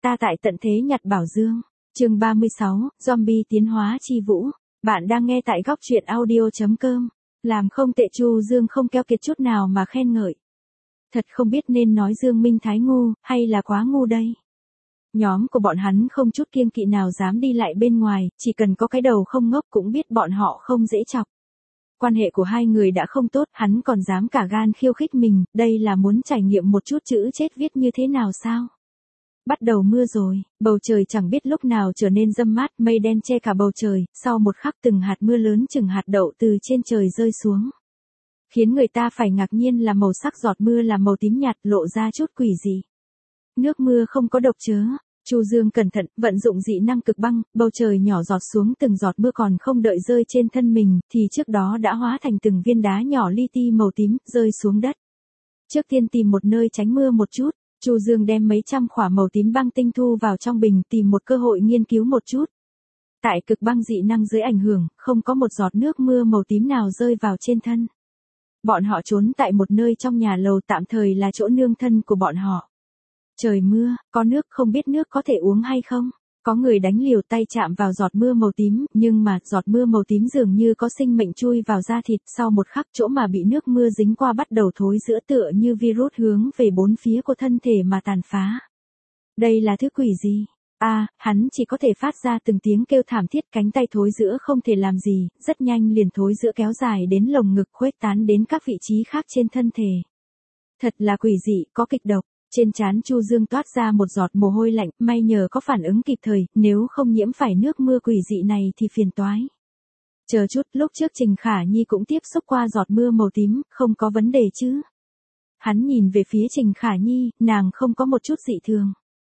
ta tại tận thế nhặt bảo dương. Chương 36, Zombie tiến hóa chi vũ. Bạn đang nghe tại góc truyện audio.com. Làm không tệ, Chu Dương không keo kiệt chút nào mà khen ngợi. Thật không biết nên nói Dương Minh Thái ngu, hay là quá ngu đây. Nhóm của bọn hắn không chút kiêng kỵ nào dám đi lại bên ngoài, chỉ cần có cái đầu không ngốc cũng biết bọn họ không dễ chọc. Quan hệ của hai người đã không tốt, hắn còn dám cả gan khiêu khích mình, đây là muốn trải nghiệm một chút chữ chết viết như thế nào sao? Bắt đầu mưa rồi, bầu trời chẳng biết lúc nào trở nên râm mát, mây đen che cả bầu trời, sau một khắc từng hạt mưa lớn chừng hạt đậu từ trên trời rơi xuống. Khiến người ta phải ngạc nhiên là màu sắc giọt mưa là màu tím nhạt, lộ ra chút quỷ dị. Nước mưa không có độc chớ. Chu Dương cẩn thận, vận dụng dị năng cực băng, bầu trời nhỏ giọt xuống từng giọt mưa còn không đợi rơi trên thân mình, thì trước đó đã hóa thành từng viên đá nhỏ li ti màu tím, rơi xuống đất. Trước tiên tìm một nơi tránh mưa một chút, Chu Dương đem mấy trăm khỏa màu tím băng tinh thu vào trong bình, tìm một cơ hội nghiên cứu một chút. Tại cực băng dị năng dưới ảnh hưởng, không có một giọt nước mưa màu tím nào rơi vào trên thân. Bọn họ trốn tại một nơi trong nhà lầu, tạm thời là chỗ nương thân của bọn họ. Trời mưa, có nước, không biết nước có thể uống hay không. Có người đánh liều tay chạm vào giọt mưa màu tím, nhưng mà giọt mưa màu tím dường như có sinh mệnh chui vào da thịt, sau một khắc chỗ mà bị nước mưa dính qua bắt đầu thối rữa, tựa như virus hướng về bốn phía của thân thể mà tàn phá. Đây là thứ quỷ gì? Hắn chỉ có thể phát ra từng tiếng kêu thảm thiết, cánh tay thối rữa không thể làm gì, rất nhanh liền thối rữa kéo dài đến lồng ngực, khuếch tán đến các vị trí khác trên thân thể. Thật là quỷ dị, có kịch độc. Trên trán Chu Dương toát ra một giọt mồ hôi lạnh, may nhờ có phản ứng kịp thời, nếu không nhiễm phải nước mưa quỷ dị này thì phiền toái. Chờ chút, lúc trước Trình Khả Nhi cũng tiếp xúc qua giọt mưa màu tím, không có vấn đề chứ. Hắn nhìn về phía Trình Khả Nhi, nàng không có một chút dị thường.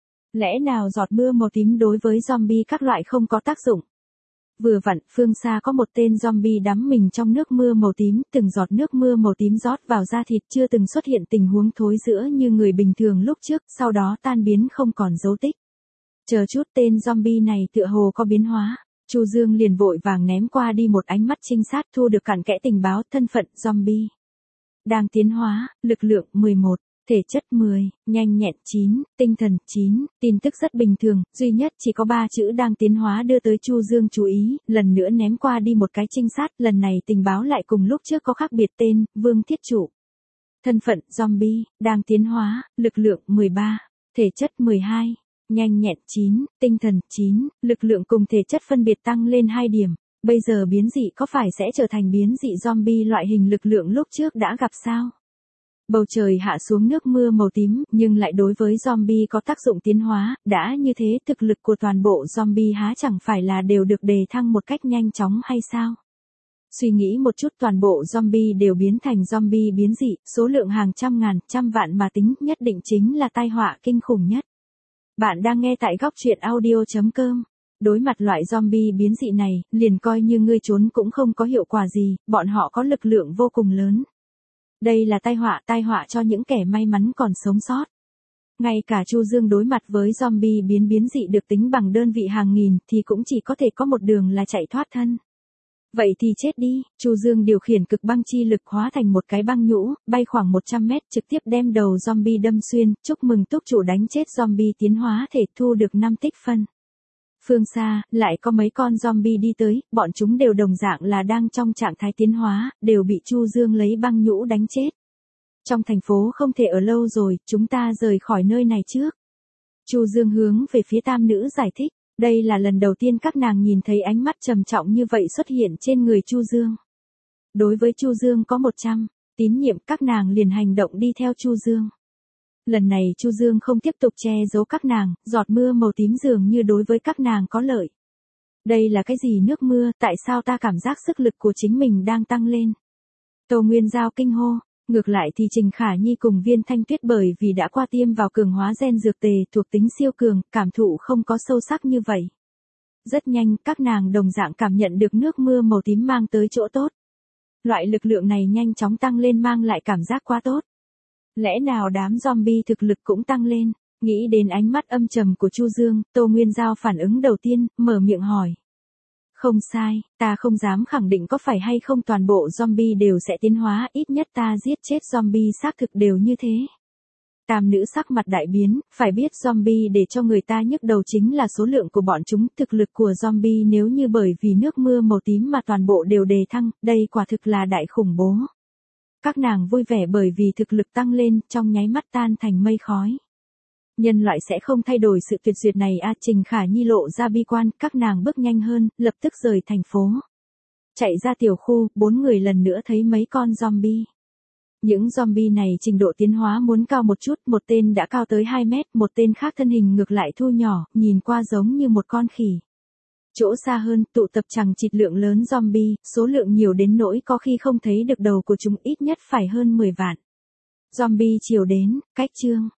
Lẽ nào giọt mưa màu tím đối với zombie các loại không có tác dụng? Vừa vặn, phương xa có một tên zombie đắm mình trong nước mưa màu tím, từng giọt nước mưa màu tím rót vào da thịt, chưa từng xuất hiện tình huống thối rữa như người bình thường lúc trước, sau đó tan biến không còn dấu tích. Chờ chút, tên zombie này tựa hồ có biến hóa. Chu Dương liền vội vàng ném qua đi một ánh mắt trinh sát, thu được cặn kẽ tình báo, thân phận zombie đang tiến hóa, lực lượng 11. Thể chất 10, nhanh nhẹn 9, tinh thần 9, tin tức rất bình thường, duy nhất chỉ có 3 chữ đang tiến hóa đưa tới Chu Dương chú ý, lần nữa ném qua đi một cái trinh sát, lần này tình báo lại cùng lúc trước có khác biệt, tên, Vương Thiết Trụ. Thân phận, zombie, đang tiến hóa, lực lượng 13, thể chất 12, nhanh nhẹn 9, tinh thần 9, lực lượng cùng thể chất phân biệt tăng lên 2 điểm. Bây giờ biến dị có phải sẽ trở thành biến dị zombie loại hình lực lượng lúc trước đã gặp sao? Bầu trời hạ xuống nước mưa màu tím, nhưng lại đối với zombie có tác dụng tiến hóa, đã như thế thực lực của toàn bộ zombie há chẳng phải là đều được đề thăng một cách nhanh chóng hay sao? Suy nghĩ một chút, toàn bộ zombie đều biến thành zombie biến dị, số lượng hàng trăm ngàn, trăm vạn mà tính, nhất định chính là tai họa kinh khủng nhất. Bạn đang nghe tại góc truyện audio.com. Đối mặt loại zombie biến dị này, liền coi như ngươi trốn cũng không có hiệu quả gì, bọn họ có lực lượng vô cùng lớn. Đây là tai họa cho những kẻ may mắn còn sống sót. Ngay cả Chu Dương đối mặt với zombie biến dị được tính bằng đơn vị hàng nghìn thì cũng chỉ có thể có một đường là chạy thoát thân. Vậy thì chết đi, Chu Dương điều khiển cực băng chi lực hóa thành một cái băng nhũ, bay khoảng 100 mét trực tiếp đem đầu zombie đâm xuyên, chúc mừng túc chủ đánh chết zombie tiến hóa thể, thu được 5 tích phân. Phương xa, lại có mấy con zombie đi tới, bọn chúng đều đồng dạng là đang trong trạng thái tiến hóa, đều bị Chu Dương lấy băng nhũ đánh chết. Trong thành phố không thể ở lâu rồi, chúng ta rời khỏi nơi này trước. Chu Dương hướng về phía tam nữ giải thích, đây là lần đầu tiên các nàng nhìn thấy ánh mắt trầm trọng như vậy xuất hiện trên người Chu Dương. Đối với Chu Dương có 100 tín nhiệm, các nàng liền hành động đi theo Chu Dương. Lần này Chu Dương không tiếp tục che giấu các nàng, giọt mưa màu tím dường như đối với các nàng có lợi. Đây là cái gì nước mưa, tại sao ta cảm giác sức lực của chính mình đang tăng lên? Tô Nguyên Giao kinh hô, ngược lại thì Trình Khả Nhi cùng Viên Thanh Tuyết bởi vì đã qua tiêm vào cường hóa gen dược tề thuộc tính siêu cường, cảm thụ không có sâu sắc như vậy. Rất nhanh, các nàng đồng dạng cảm nhận được nước mưa màu tím mang tới chỗ tốt. Loại lực lượng này nhanh chóng tăng lên mang lại cảm giác quá tốt. Lẽ nào đám zombie thực lực cũng tăng lên? Nghĩ đến ánh mắt âm trầm của Chu Dương, Tô Nguyên Giao phản ứng đầu tiên, mở miệng hỏi. Không sai, ta không dám khẳng định có phải hay không toàn bộ zombie đều sẽ tiến hóa, ít nhất ta giết chết zombie xác thực đều như thế. Tam nữ sắc mặt đại biến, phải biết zombie để cho người ta nhức đầu chính là số lượng của bọn chúng, thực lực của zombie nếu như bởi vì nước mưa màu tím mà toàn bộ đều đề thăng, đây quả thực là đại khủng bố. Các nàng vui vẻ bởi vì thực lực tăng lên, trong nháy mắt tan thành mây khói. Nhân loại sẽ không thay đổi sự tuyệt diệt này a. Trình Khả Nhi lộ ra bi quan, các nàng bước nhanh hơn, lập tức rời thành phố. Chạy ra tiểu khu, 4 người lần nữa thấy mấy con zombie. Những zombie này trình độ tiến hóa muốn cao một chút, một tên đã cao tới 2 mét, một tên khác thân hình ngược lại thu nhỏ, nhìn qua giống như một con khỉ. Chỗ xa hơn, tụ tập chằng chịt lượng lớn zombie, số lượng nhiều đến nỗi có khi không thấy được đầu của chúng, ít nhất phải hơn 10 vạn. Zombie chiều đến, cách chương.